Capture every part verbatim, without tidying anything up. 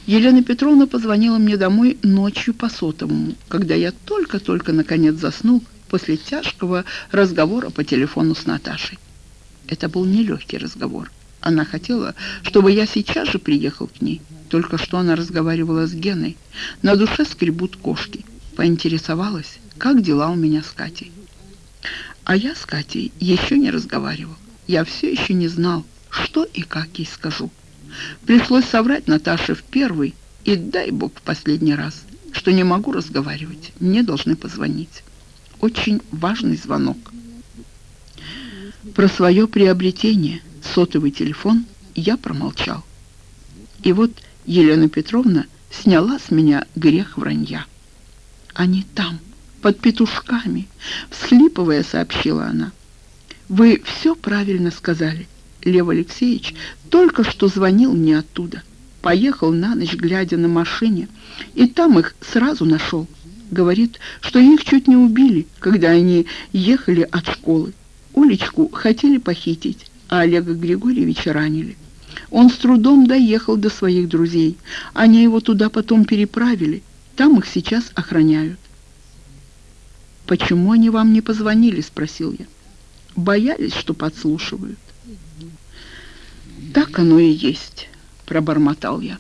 Елена Петровна позвонила мне домой ночью по сотовому, когда я только-только наконец заснул после тяжкого разговора по телефону с Наташей. Это был нелегкий разговор. Она хотела, чтобы я сейчас же приехал к ней. Только что она разговаривала с Геной. На душе скребут кошки. Поинтересовалась, как дела у меня с Катей. А я с Катей еще не разговаривал. Я все еще не знал, что и как ей скажу. Пришлось соврать Наташе в первый и, дай бог, в последний раз, что не могу разговаривать, мне должны позвонить. Очень важный звонок. Про свое приобретение, сотовый телефон, я промолчал. И вот Елена Петровна сняла с меня грех вранья. «Они там, под петушками», — всхлипывая, сообщила она. «Вы все правильно сказали. Лев Алексеевич только что звонил мне оттуда. Поехал на ночь, глядя на машине, и там их сразу нашел. Говорит, что их чуть не убили, когда они ехали от школы. Олечку хотели похитить, а Олега Григорьевича ранили. Он с трудом доехал до своих друзей. Они его туда потом переправили. Там их сейчас охраняют». «Почему они вам не позвонили?» — спросил я. «Боялись, что подслушивают». «Так оно и есть», — пробормотал я.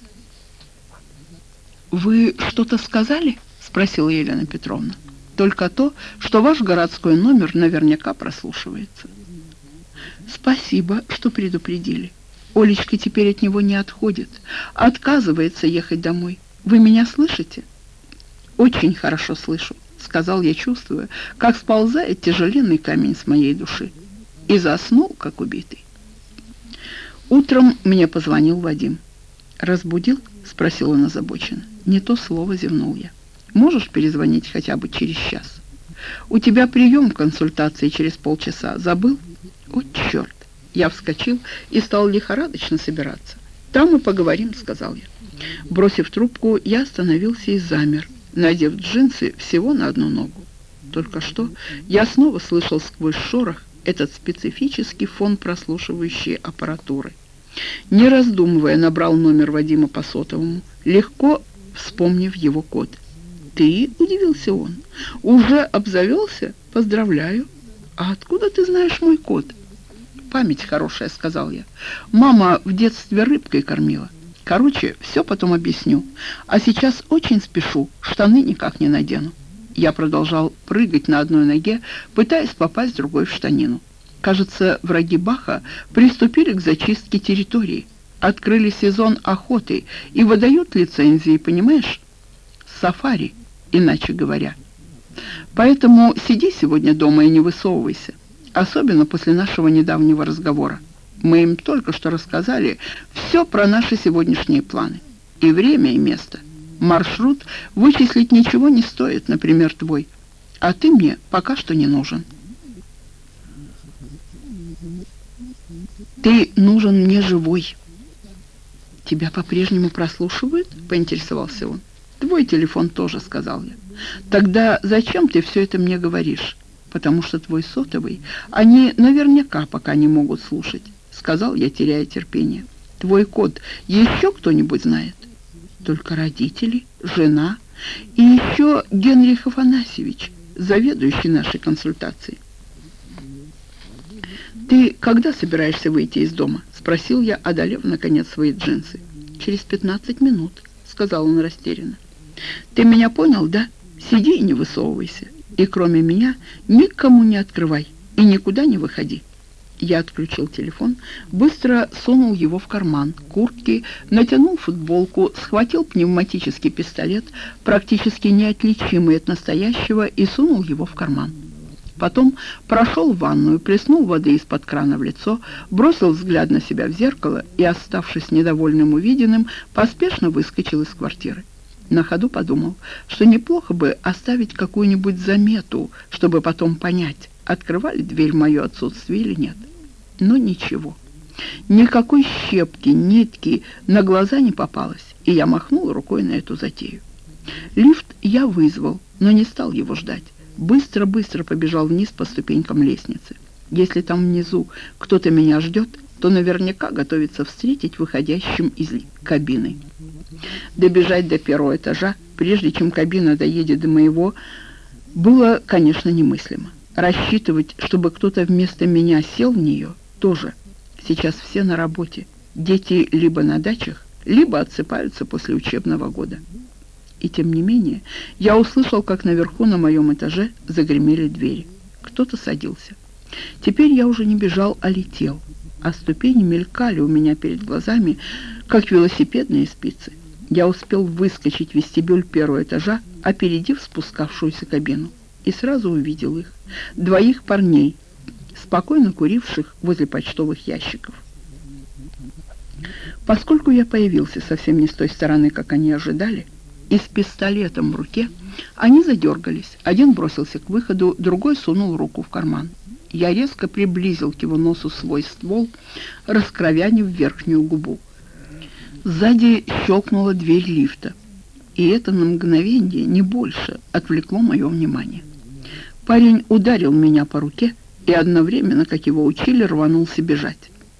«Вы что-то сказали?» — спросила Елена Петровна. «Только то, что ваш городской номер наверняка прослушивается». «Спасибо, что предупредили. Олечка теперь от него не отходит, отказывается ехать домой. Вы меня слышите?» «Очень хорошо слышу», — сказал я, чувствуя, как сползает тяжеленный камень с моей души. И заснул, как убитый. Утром мне позвонил Вадим. «Разбудил?» — спросил он озабоченно. «Не то слово», — зевнул я. «Можешь перезвонить хотя бы через час? У тебя прием в консультации через полчаса. Забыл?» «О, черт!» Я вскочил и стал лихорадочно собираться. «Там и поговорим», — сказал я. Бросив трубку, я остановился и замер, надев джинсы всего на одну ногу. Только что я снова слышал сквозь шорох этот специфический фон прослушивающей аппаратуры. Не раздумывая, набрал номер Вадима по сотовому, легко вспомнив его код. «Ты?» — удивился он. «Уже обзавелся? Поздравляю. А откуда ты знаешь мой код?» «Память хорошая», — сказал я. «Мама в детстве рыбкой кормила. Короче, все потом объясню. А сейчас очень спешу, штаны никак не надену». Я продолжал прыгать на одной ноге, пытаясь попасть другой в штанину. Кажется, враги Баха приступили к зачистке территории, открыли сезон охоты и выдают лицензии, понимаешь? Сафари, иначе говоря. Поэтому сиди сегодня дома и не высовывайся, особенно после нашего недавнего разговора. Мы им только что рассказали все про наши сегодняшние планы. И время, и место. Маршрут вычислить ничего не стоит, например, твой. А ты мне пока что не нужен. Ты нужен мне живой. Тебя по-прежнему прослушивают? Поинтересовался он. Твой телефон тоже, сказал я. Тогда зачем ты все это мне говоришь? Потому что твой сотовый они наверняка пока не могут слушать, сказал я, теряя терпение. Твой код еще кто-нибудь знает? Только родители, жена и еще Генрих Афанасьевич, заведующий нашей консультацией. «Ты когда собираешься выйти из дома?» — спросил я, одолев, наконец, свои джинсы. «Через пятнадцать минут», — сказал он растерянно. «Ты меня понял, да? Сиди и не высовывайся. И кроме меня никому не открывай и никуда не выходи». Я отключил телефон, быстро сунул его в карман куртки, натянул футболку, схватил пневматический пистолет, практически неотличимый от настоящего, и сунул его в карман. Потом прошел в ванную, плеснул воды из-под крана в лицо, бросил взгляд на себя в зеркало и, оставшись недовольным увиденным, поспешно выскочил из квартиры. На ходу подумал, что неплохо бы оставить какую-нибудь замету, чтобы потом понять, открывали дверь в мое отсутствие или нет. Но ничего. Никакой щепки, нитки на глаза не попалось, и я махнул рукой на эту затею. Лифт я вызвал, но не стал его ждать. Быстро-быстро побежал вниз по ступенькам лестницы. Если там внизу кто-то меня ждет, то наверняка готовится встретить выходящим из кабины. Добежать до первого этажа, прежде чем кабина доедет до моего, было, конечно, немыслимо. Рассчитывать, чтобы кто-то вместо меня сел в нее, тоже. Сейчас все на работе. Дети либо на дачах, либо отсыпаются после учебного года. И тем не менее, я услышал, как наверху на моем этаже загремели двери. Кто-то садился. Теперь я уже не бежал, а летел, а ступени мелькали у меня перед глазами, как велосипедные спицы. Я успел выскочить в вестибюль первого этажа, опередив спускавшуюся кабину, и сразу увидел их, двоих парней, спокойно куривших возле почтовых ящиков. Поскольку я появился совсем не с той стороны, как они ожидали, и с пистолетом в руке, они задергались. Один бросился к выходу, другой сунул руку в карман. Я резко приблизил к его носу свой ствол, раскровянив верхнюю губу. Сзади щелкнула дверь лифта, и это на мгновение, не больше, отвлекло мое внимание. Парень ударил меня по руке и одновременно, как его учили, рванулся бежать.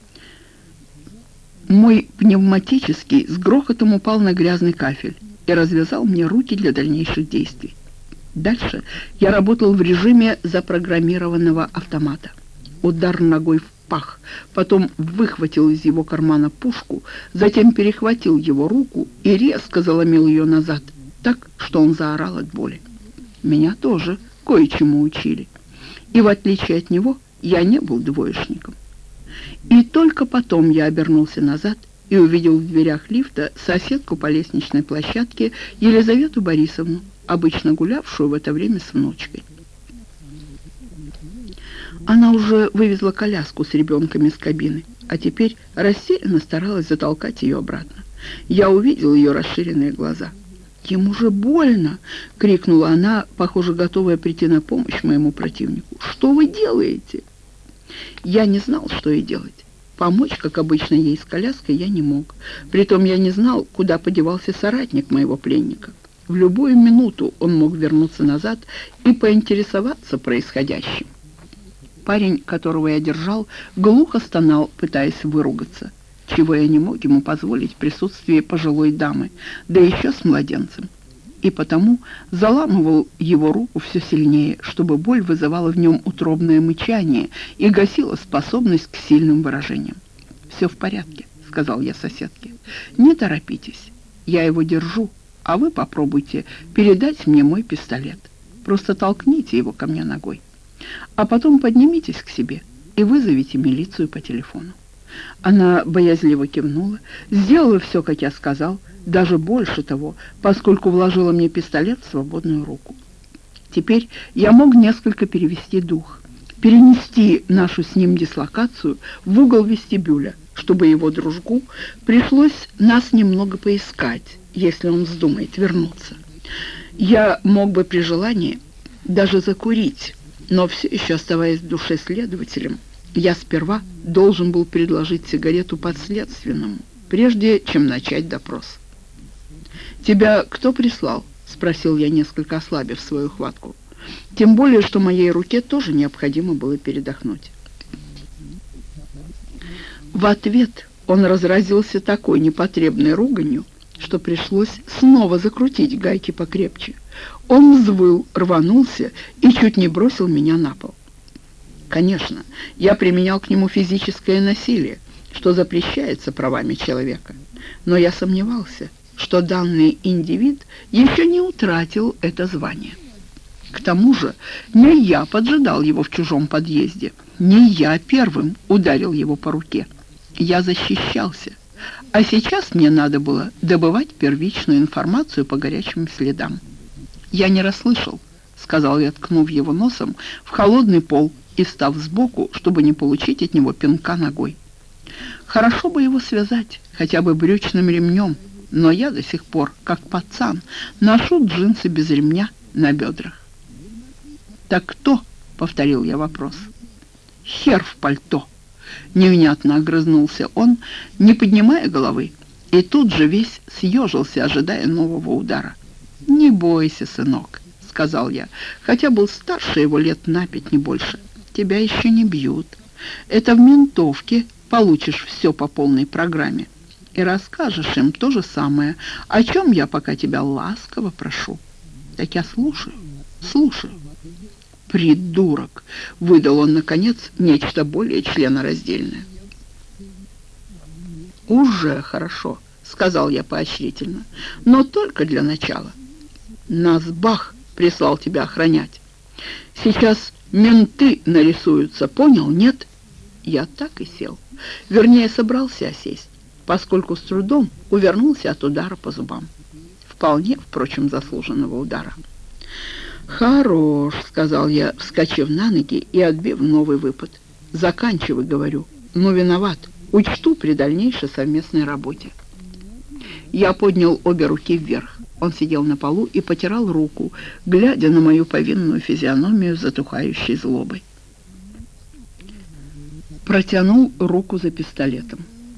Мой пневматический с грохотом упал на грязный кафель и развязал мне руки для дальнейших действий. Дальше я работал в режиме запрограммированного автомата. Удар ногой в пах, потом выхватил из его кармана пушку, затем перехватил его руку и резко заломил ее назад, так, что он заорал от боли. Меня тоже кое-чему учили. И в отличие от него, я не был двоечником. И только потом я обернулся назад и увидел в дверях лифта соседку по лестничной площадке Елизавету Борисовну, обычно гулявшую в это время с внучкой. Она уже вывезла коляску с ребенком из кабины, а теперь растерянно старалась затолкать ее обратно. Я увидел ее расширенные глаза. «Ему же больно!» — крикнула она, похоже, готовая прийти на помощь моему противнику. «Что вы делаете?» Я не знал, что ей делать. Помочь, как обычно, ей с коляской я не мог. Притом я не знал, куда подевался соратник моего пленника. В любую минуту он мог вернуться назад и поинтересоваться происходящим. Парень, которого я держал, глухо стонал, пытаясь выругаться, чего я не мог ему позволить в присутствии пожилой дамы, да еще с младенцем. И потому заламывал его руку все сильнее, чтобы боль вызывала в нем утробное мычание и гасила способность к сильным выражениям. «Все в порядке», — сказал я соседке. «Не торопитесь, я его держу, а вы попробуйте передать мне мой пистолет. Просто толкните его ко мне ногой. А потом поднимитесь к себе и вызовите милицию по телефону». Она боязливо кивнула, сделала все, как я сказал, даже больше того, поскольку вложила мне пистолет в свободную руку. Теперь я мог несколько перевести дух, перенести нашу с ним дислокацию в угол вестибюля, чтобы его дружку пришлось нас немного поискать, если он вздумает вернуться. Я мог бы при желании даже закурить, но все еще оставаясь в душе следователем, я сперва должен был предложить сигарету подследственному, прежде чем начать допрос. «Тебя кто прислал?» — спросил я, несколько ослабив свою хватку. Тем более, что моей руке тоже необходимо было передохнуть. В ответ он разразился такой непотребной руганью, что пришлось снова закрутить гайки покрепче. Он взвыл, рванулся и чуть не бросил меня на пол. Конечно, я применял к нему физическое насилие, что запрещается правами человека, но я сомневался, что данный индивид еще не утратил это звание. К тому же не я поджидал его в чужом подъезде, не я первым ударил его по руке. Я защищался, а сейчас мне надо было добывать первичную информацию по горячим следам. «Я не расслышал», — сказал я, ткнув его носом в холодный пол и став сбоку, чтобы не получить от него пинка ногой. Хорошо бы его связать, хотя бы брючным ремнем, но я до сих пор, как пацан, ношу джинсы без ремня на бедрах. «Так кто?» — повторил я вопрос. «Хер в пальто!» — невнятно огрызнулся он, не поднимая головы, и тут же весь съежился, ожидая нового удара. «Не бойся, сынок», — сказал я, хотя был старше его лет на пять, не больше. «Тебя еще не бьют. Это в ментовке получишь все по полной программе. и расскажешь им то же самое, о чем я пока тебя ласково прошу. Так я слушаю, слушаю. «Придурок!» — выдал он, наконец, нечто более членораздельное. «Уже хорошо», — сказал я поощрительно, — «но только для начала. Нас Бах прислал тебя охранять. Сейчас менты нарисуются, понял, нет?» Я так и сел. Вернее, собрался осесть, поскольку с трудом увернулся от удара по зубам. Вполне, впрочем, заслуженного удара. «Хорош», — сказал я, вскочив на ноги и отбив новый выпад. «Заканчивай, — говорю. Ну, виноват. Учту при дальнейшей совместной работе». Я поднял обе руки вверх. Он сидел на полу и потирал руку, глядя на мою повинную физиономию с затухающей злобой. Протянул руку за пистолетом.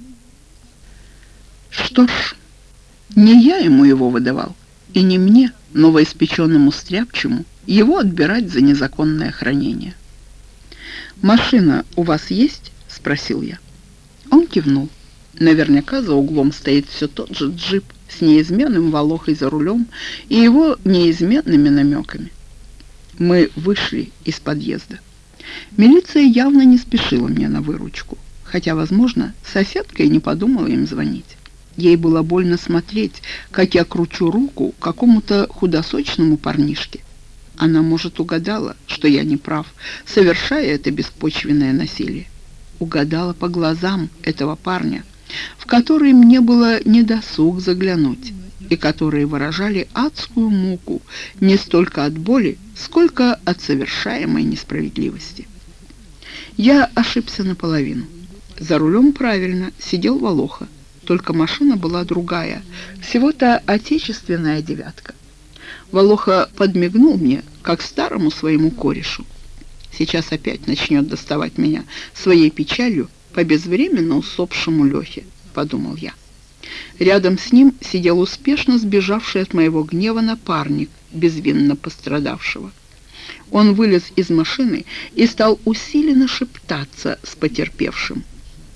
Что ж, не я ему его выдавал, и не мне, новоиспеченному стряпчему, его отбирать за незаконное хранение. «Машина у вас есть?» — спросил я. Он кивнул. Наверняка за углом стоит все тот же джип с неизменным Волохой за рулем и его неизменными намеками. Мы вышли из подъезда. Милиция явно не спешила мне на выручку, хотя, возможно, соседка и не подумала им звонить. Ей было больно смотреть, как я кручу руку какому-то худосочному парнишке. Она, может, угадала, что я не прав, совершая это беспочвенное насилие. Угадала по глазам этого парня, в которые мне было недосуг заглянуть, и которые выражали адскую муку не столько от боли, сколько от совершаемой несправедливости. Я ошибся наполовину. За рулем правильно сидел Волоха, только машина была другая, всего-то отечественная девятка. Волоха подмигнул мне, как старому своему корешу. Сейчас опять начнет доставать меня своей печалью по безвременно усопшему Лехе, подумал я. Рядом с ним сидел успешно сбежавший от моего гнева напарник безвинно пострадавшего. Он вылез из машины и стал усиленно шептаться с потерпевшим.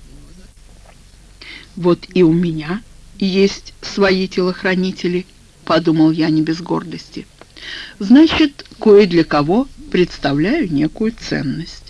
«Вот и у меня есть свои телохранители», — подумал я не без гордости. «Значит, кое для кого представляю некую ценность».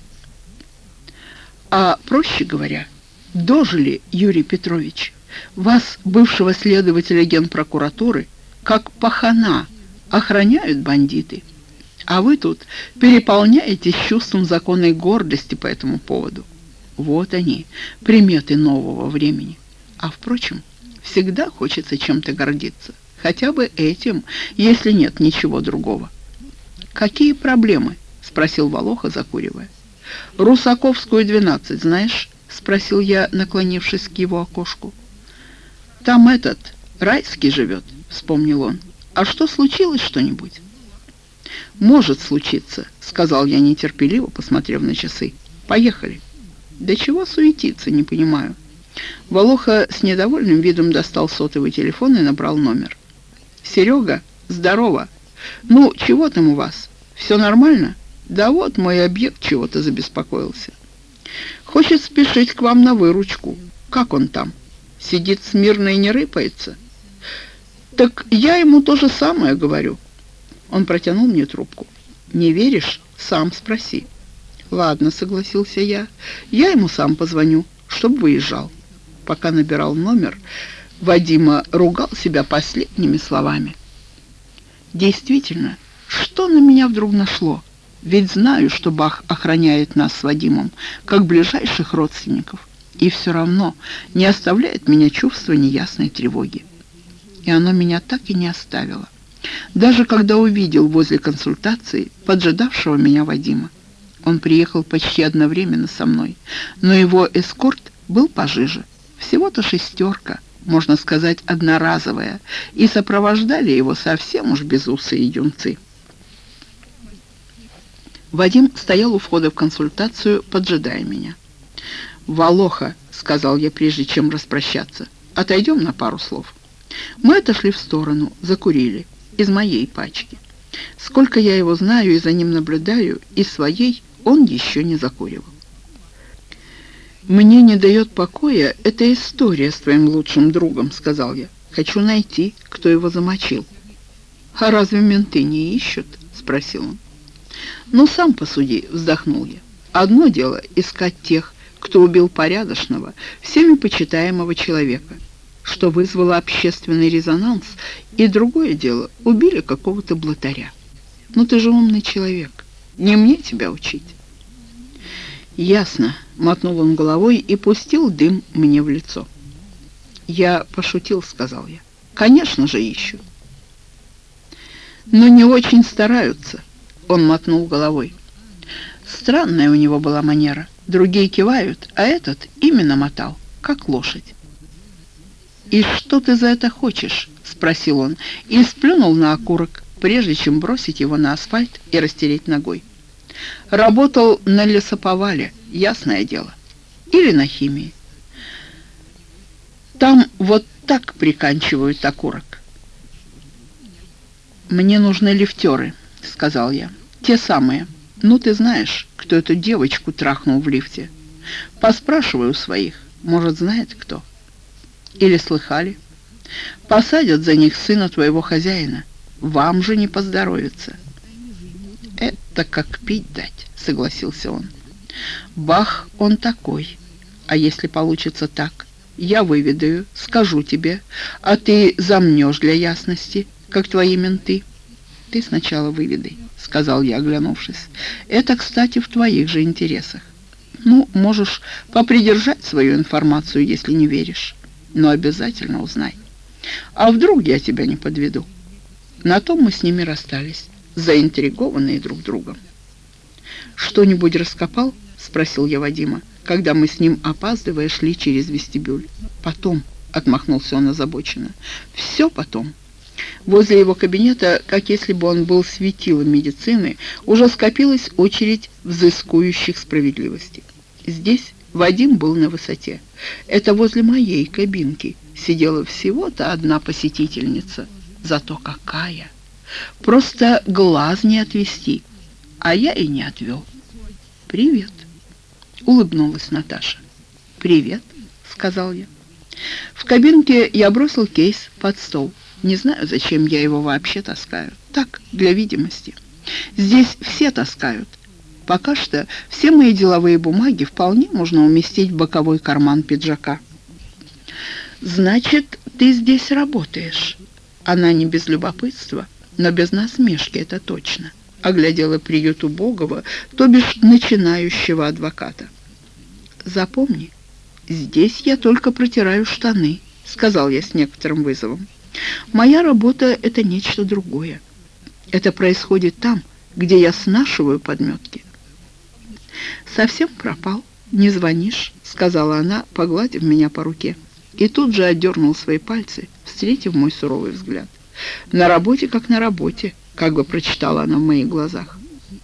А, проще говоря, дожили, Юрий Петрович, вас, бывшего следователя генпрокуратуры, как пахана охраняют бандиты, а вы тут переполняетесь чувством законной гордости по этому поводу. Вот они, приметы нового времени. А, впрочем, всегда хочется чем-то гордиться, хотя бы этим, если нет ничего другого. «Какие проблемы?» — спросил Волоха, закуривая. «Русаковскую, двенадцать, знаешь?» — спросил я, наклонившись к его окошку. «Там этот, Райский живет», — вспомнил он. «А что, случилось что-нибудь?» «Может случиться», — сказал я нетерпеливо, посмотрев на часы. «Поехали». «Да чего суетиться, не понимаю». Волоха с недовольным видом достал сотовый телефон и набрал номер. «Серега, здорово. Ну, чего там у вас? Все нормально? Да вот мой объект чего-то забеспокоился. Хочет спешить к вам на выручку. Как он там? Сидит смирно и не рыпается?» «Так я ему то же самое говорю». Он протянул мне трубку. «Не веришь? Сам спроси». «Ладно», — согласился я. «Я ему сам позвоню, чтоб выезжал». Пока набирал номер, Вадима ругал себя последними словами. Действительно, что на меня вдруг нашло? Ведь знаю, что Бах охраняет нас с Вадимом, как ближайших родственников, и все равно не оставляет меня чувство неясной тревоги. И оно меня так и не оставило. Даже когда увидел возле консультации поджидавшего меня Вадима. Он приехал почти одновременно со мной, но его эскорт был пожиже. Всего-то шестерка, можно сказать, одноразовая, и сопровождали его совсем уж безусые юнцы. Вадим стоял у входа в консультацию, поджидая меня. «Волоха», — сказал я, прежде чем распрощаться, — «отойдем на пару слов». Мы отошли в сторону, закурили, из моей пачки. Сколько я его знаю и за ним наблюдаю, из своей он еще не закуривал. «Мне не дает покоя эта история с твоим лучшим другом», — сказал я. «Хочу найти, кто его замочил». «А разве менты не ищут?» — спросил он. «Ну, сам посуди», — вздохнул я. «Одно дело искать тех, кто убил порядочного, всеми почитаемого человека, что вызвало общественный резонанс, и другое дело — убили какого-то блатаря. Ну, ты же умный человек, не мне тебя учить». «Ясно», — мотнул он головой и пустил дым мне в лицо. «Я пошутил», — сказал я. «Конечно же ищут». «Но не очень стараются», — он мотнул головой. Странная у него была манера. Другие кивают, а этот именно мотал, как лошадь. «И что ты за это хочешь?» — спросил он и сплюнул на окурок, прежде чем бросить его на асфальт и растереть ногой. «Работал на лесоповале, ясное дело. Или на химии. Там вот так приканчивают окурок». «Мне нужны лифтеры», — сказал я. «Те самые. Ну, ты знаешь, кто эту девочку трахнул в лифте. Поспрашиваю своих, может, знает кто. Или слыхали. Посадят за них сына твоего хозяина. Вам же не поздоровится». «Это как пить дать», — согласился он. «Бах, он такой. А если получится так, я выведаю, скажу тебе, а ты замнешь для ясности, как твои менты». «Ты сначала выведай», — сказал я, оглянувшись. «Это, кстати, в твоих же интересах. Ну, можешь попридержать свою информацию, если не веришь, но обязательно узнай. А вдруг я тебя не подведу?» На том мы с ними расстались, заинтригованные друг другом. «Что-нибудь раскопал?» — спросил я Вадима, когда мы с ним, опаздывая, шли через вестибюль. «Потом», — отмахнулся он озабоченно, — «все потом». Возле его кабинета, как если бы он был светилом медицины, уже скопилась очередь взыскующих справедливости. Здесь Вадим был на высоте. Это возле моей кабинки сидела всего-то одна посетительница. Зато какая! Просто глаз не отвести, а я и не отвел. «Привет», — улыбнулась Наташа. «Привет», — сказал я. В кабинке я бросил кейс под стол. Не знаю, зачем я его вообще таскаю. Так, для видимости. Здесь все таскают. Пока что все мои деловые бумаги вполне можно уместить в боковой карман пиджака. «Значит, ты здесь работаешь?» Она не без любопытства, но без насмешки, это точно, оглядела приют убогого, то бишь начинающего адвоката. «Запомни, здесь я только протираю штаны», — сказал я с некоторым вызовом. «Моя работа — это нечто другое. Это происходит там, где я снашиваю подметки». «Совсем пропал, не звонишь», — сказала она, погладив меня по руке, и тут же отдернул свои пальцы, встретив мой суровый взгляд. «На работе, как на работе», — как бы прочитала она в моих глазах.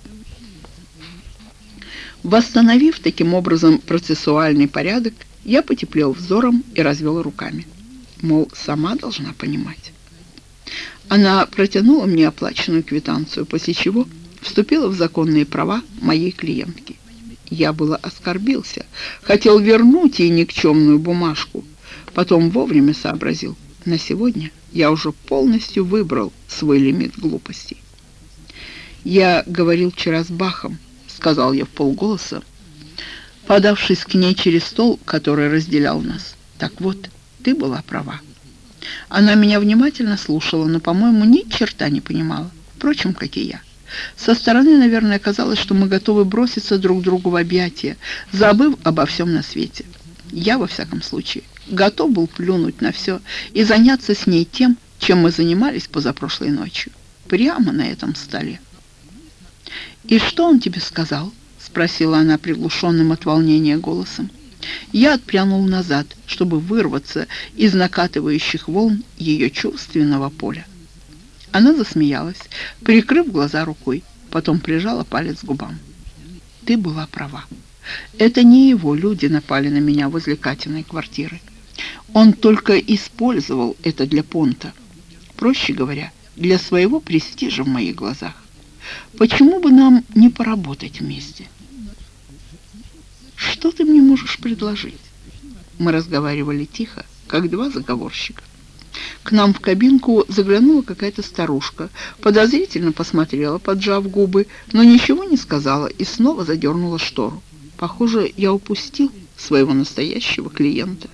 Восстановив таким образом процессуальный порядок, я потеплел взором и развел руками. Мол, сама должна понимать. Она протянула мне оплаченную квитанцию, после чего вступила в законные права моей клиентки. Я было оскорбился, хотел вернуть ей никчемную бумажку, потом вовремя сообразил. На сегодня я уже полностью выбрал свой лимит глупостей. «Я говорил вчера с Бахом», — сказал я вполголоса, подавшись к ней через стол, который разделял нас. «Так вот, ты была права». Она меня внимательно слушала, но, по-моему, ни черта не понимала. Впрочем, как и я. Со стороны, наверное, казалось, что мы готовы броситься друг другу в объятия, забыв обо всем на свете. Я, во всяком случае, готов был плюнуть на все и заняться с ней тем, чем мы занимались позапрошлой ночью. Прямо на этом столе. «И что он тебе сказал?» — спросила она приглушенным от волнения голосом. Я отпрянул назад, чтобы вырваться из накатывающих волн ее чувственного поля. Она засмеялась, прикрыв глаза рукой, потом прижала палец к губам. «Ты была права. Это не его люди напали на меня возле Катиной квартиры. Он только использовал это для понта. Проще говоря, для своего престижа в моих глазах. Почему бы нам не поработать вместе?» что ты мне можешь предложить?» Мы разговаривали тихо, как два заговорщика. К нам в кабинку заглянула какая-то старушка, подозрительно посмотрела, поджав губы, но ничего не сказала и снова задернула штору. Похоже, я упустил своего настоящего клиента.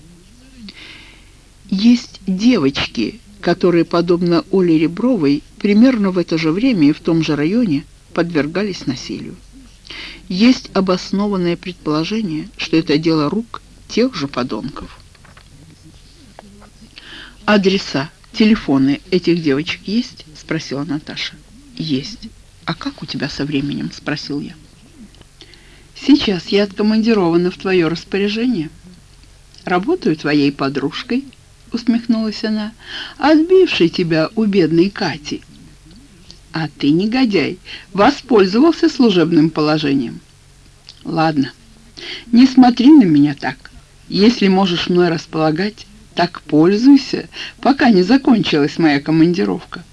Есть девочки, которые, подобно Оле Ребровой, примерно в это же время и в том же районе подвергались насилию. Есть обоснованное предположение, что это дело рук тех же подонков. «Адреса, телефоны этих девочек есть?» — спросила Наташа. «Есть. А как у тебя со временем?» — спросил я. «Сейчас я откомандирована в твое распоряжение. Работаю твоей подружкой», — усмехнулась она, «отбившей тебя у бедной Кати. А ты, негодяй, воспользовался служебным положением. Ладно, не смотри на меня так. Если можешь мной располагать, так пользуйся, пока не закончилась моя командировка».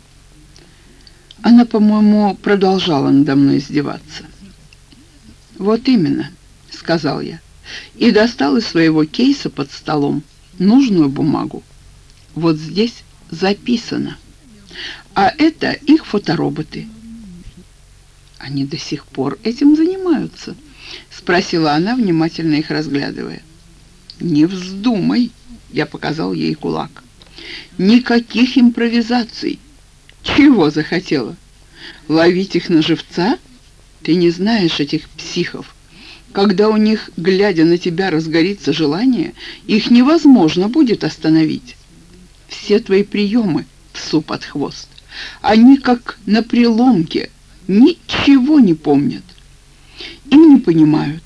Она, по-моему, продолжала надо мной издеваться. «Вот именно», — сказал я, и достал из своего кейса под столом нужную бумагу. «Вот здесь записано. А это их фотороботы». «Они до сих пор этим занимаются?» — спросила она, внимательно их разглядывая. «Не вздумай», — я показал ей кулак. «Никаких импровизаций. Чего захотела? Ловить их на живца? Ты не знаешь этих психов. Когда у них, глядя на тебя, разгорится желание, их невозможно будет остановить. Все твои приемы псу под хвост. Они как на приломке, ничего не помнят и не понимают».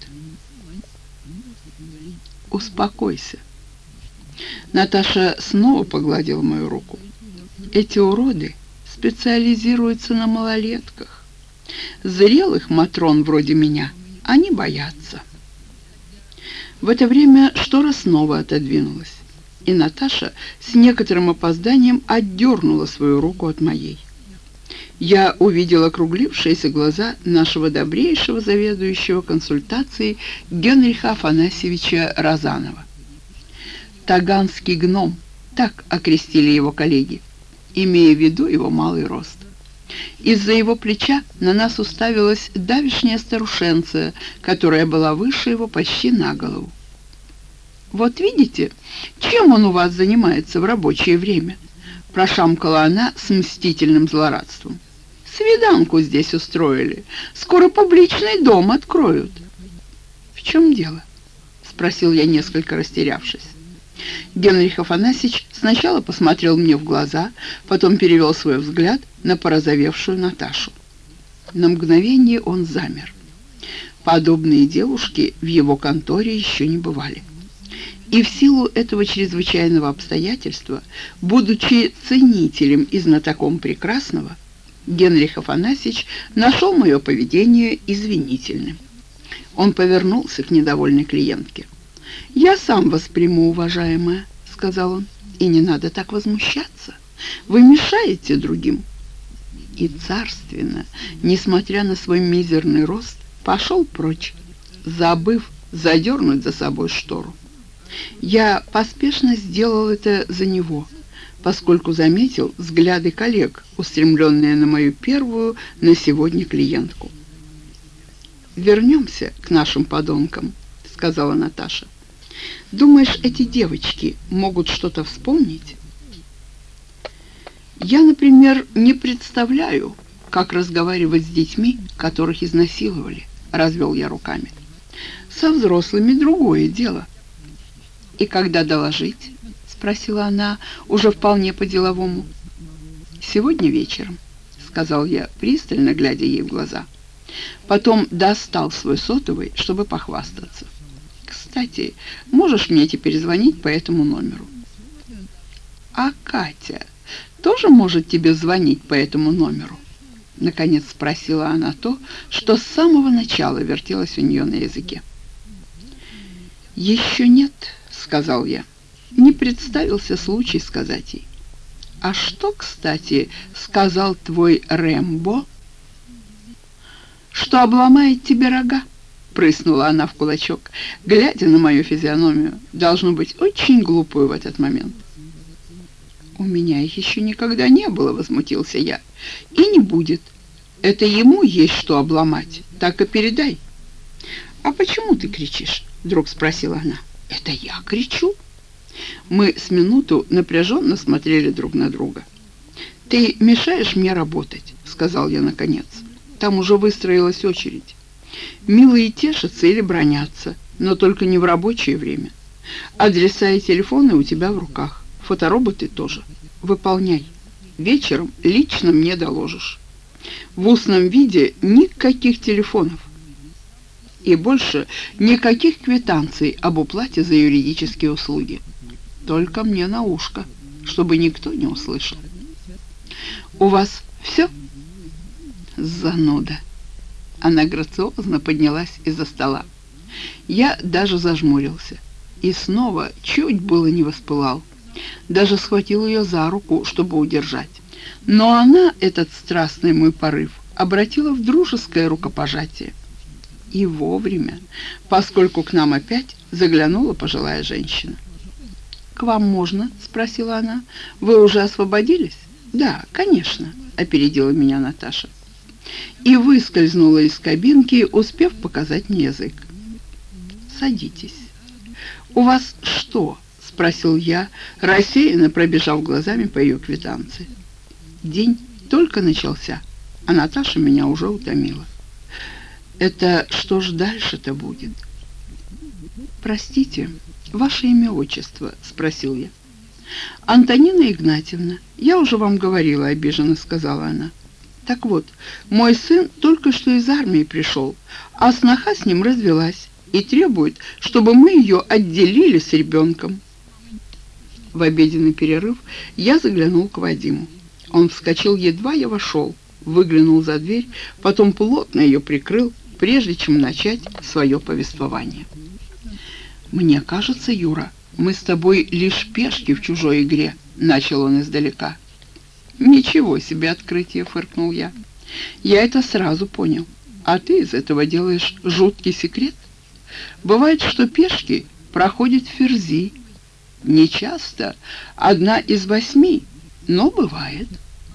«Успокойся». Наташа снова погладила мою руку. «Эти уроды специализируются на малолетках. Зрелых матрон вроде меня они боятся». В это время штора снова отодвинулась, и Наташа с некоторым опозданием отдернула свою руку от моей. Я увидел округлившиеся глаза нашего добрейшего заведующего консультацией Генриха Афанасьевича Розанова. «Таганский гном», так окрестили его коллеги, имея в виду его малый рост. Из-за его плеча на нас уставилась давешняя старушенция, которая была выше его почти на голову. «Вот видите, чем он у вас занимается в рабочее время?» — прошамкала она с мстительным злорадством. «Свиданку здесь устроили. Скоро публичный дом откроют». «В чем дело?» — спросил я, несколько растерявшись. Генрих Афанасьевич сначала посмотрел мне в глаза, потом перевел свой взгляд на порозовевшую Наташу. На мгновение он замер. Подобные девушки в его конторе еще не бывали. И в силу этого чрезвычайного обстоятельства, будучи ценителем и знатоком прекрасного, Генрих Афанасьевич нашел мое поведение извинительным. Он повернулся к недовольной клиентке. «Я сам вас приму, уважаемая», — сказал он, — «и не надо так возмущаться. Вы мешаете другим». И царственно, несмотря на свой мизерный рост, пошел прочь, забыв задернуть за собой штору. Я поспешно сделал это за него, поскольку заметил взгляды коллег, устремленные на мою первую на сегодня клиентку. «Вернемся к нашим подонкам», — сказала Наташа. «Думаешь, эти девочки могут что-то вспомнить?» «Я, например, не представляю, как разговаривать с детьми, которых изнасиловали», — развел я руками. «Со взрослыми другое дело». «И когда доложить?» — спросила она, уже вполне по-деловому. «Сегодня вечером», — сказал я, пристально глядя ей в глаза. Потом достал свой сотовый, чтобы похвастаться. «Кстати, можешь мне теперь звонить по этому номеру?» «А Катя тоже может тебе звонить по этому номеру?» Наконец спросила она то, что с самого начала вертелось у нее на языке. «Еще нет», — сказал я. Не представился случай сказать ей. «А что, кстати, сказал твой Рэмбо?» «Что обломает тебе рога», прыснула она в кулачок, глядя на мою физиономию, должно быть очень глупую в этот момент. «У меня их еще никогда не было», — возмутился я. «И не будет. Это ему есть что обломать. Так и передай». «А почему ты кричишь?» — вдруг спросила она. «Это я кричу?» Мы с минуту напряженно смотрели друг на друга. «Ты мешаешь мне работать», — сказал я наконец. Там уже выстроилась очередь. Милые тешатся или бронятся, но только не в рабочее время. Адреса и телефоны у тебя в руках. Фотороботы тоже. Выполняй. Вечером лично мне доложишь. В устном виде никаких телефонов. И больше никаких квитанций об уплате за юридические услуги. Только мне на ушко, чтобы никто не услышал. У вас все? Зануда. Она грациозно поднялась из-за стола. Я даже зажмурился. И снова чуть было не воспылал. Даже схватил ее за руку, чтобы удержать. Но она этот страстный мой порыв обратила в дружеское рукопожатие. И вовремя, поскольку к нам опять заглянула пожилая женщина. «К вам можно?» — спросила она. «Вы уже освободились?» «Да, конечно», — опередила меня Наташа. И выскользнула из кабинки, успев показать мне язык. «Садитесь». «У вас что?» — спросил я, рассеянно пробежав глазами по ее квитанции. День только начался, а Наташа меня уже утомила. «Это что ж дальше-то будет?» «Простите, ваше имя, отчество?» — спросил я. «Антонина Игнатьевна, я уже вам говорила», — обиженно сказала она. «Так вот, мой сын только что из армии пришел, а сноха с ним развелась и требует, чтобы мы ее отделили с ребенком». В обеденный перерыв я заглянул к Вадиму. Он вскочил, едва я вошел, выглянул за дверь, потом плотно ее прикрыл, прежде чем начать свое повествование. «Мне кажется, Юра, мы с тобой лишь пешки в чужой игре», — начал он издалека. «Ничего себе открытие», — фыркнул я. «Я это сразу понял. А ты из этого делаешь жуткий секрет? Бывает, что пешки проходят ферзи. Не часто, одна из восьми, но бывает.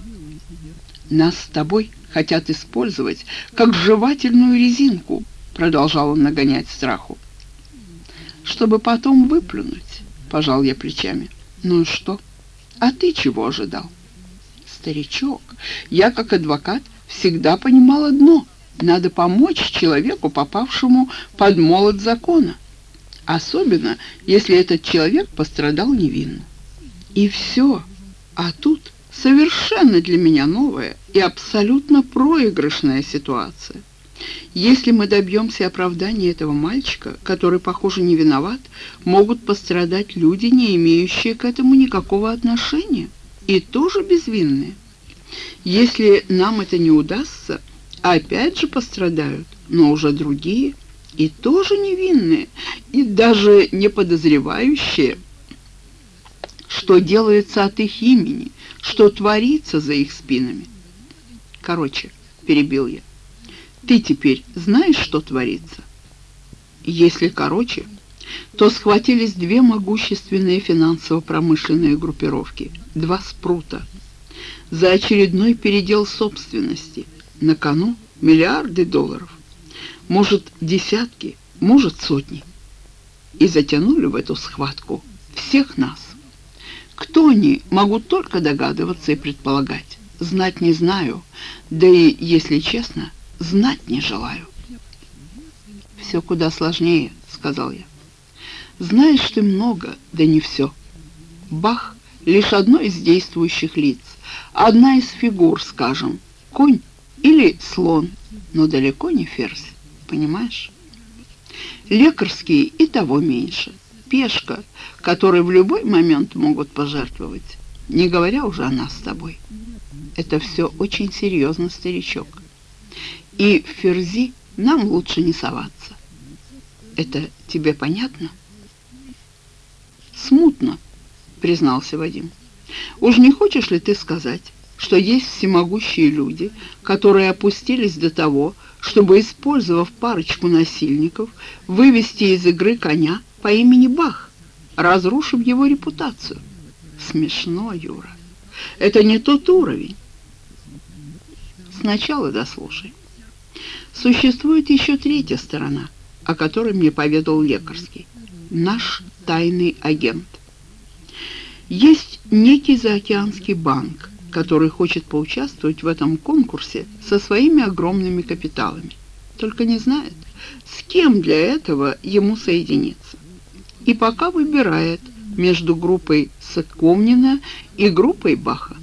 Нас с тобой хотят использовать как жевательную резинку», — продолжал он нагонять страху. «Чтобы потом выплюнуть», — пожал я плечами. «Ну и что? А ты чего ожидал?» «Старичок, я как адвокат всегда понимал одно: надо помочь человеку, попавшему под молот закона, особенно если этот человек пострадал невинно. И все. А тут совершенно для меня новая и абсолютно проигрышная ситуация. Если мы добьемся оправдания этого мальчика, который, похоже, не виноват, могут пострадать люди, не имеющие к этому никакого отношения, и тоже безвинные. Если нам это не удастся, опять же пострадают, но уже другие, и тоже невинные, и даже не подозревающие, что делается от их имени, что творится за их спинами. Короче, перебил я, ты теперь знаешь, что творится? Если короче, то схватились две могущественные финансово-промышленные группировки, два спрута, за очередной передел собственности. На кону миллиарды долларов, может, десятки, может, сотни. И затянули в эту схватку всех нас. Кто они, могу только догадываться и предполагать. Знать не знаю, да и, если честно, знать не желаю. «Все куда сложнее», — сказал я. «Знаешь ты много, да не все. Бах — лишь одно из действующих лиц, одна из фигур, скажем, конь или слон, но далеко не ферзь, понимаешь? Лекарские и того меньше. Пешка, которой в любой момент могут пожертвовать, не говоря уже о нас с тобой. Это все очень серьезно, старичок. И в ферзи нам лучше не соваться. Это тебе понятно?» «Смутно», — признался Вадим. «Уж не хочешь ли ты сказать, что есть всемогущие люди, которые опустились до того, чтобы, использовав парочку насильников, вывести из игры коня по имени Бах, разрушив его репутацию. Смешно, Юра. Это не тот уровень. Сначала дослушай. Существует еще третья сторона, о которой мне поведал Лекарский. Наш тайный агент. Есть некий заокеанский банк, который хочет поучаствовать в этом конкурсе со своими огромными капиталами. Только не знает, с кем для этого ему соединиться. И пока выбирает между группой Соковнина и группой Баха.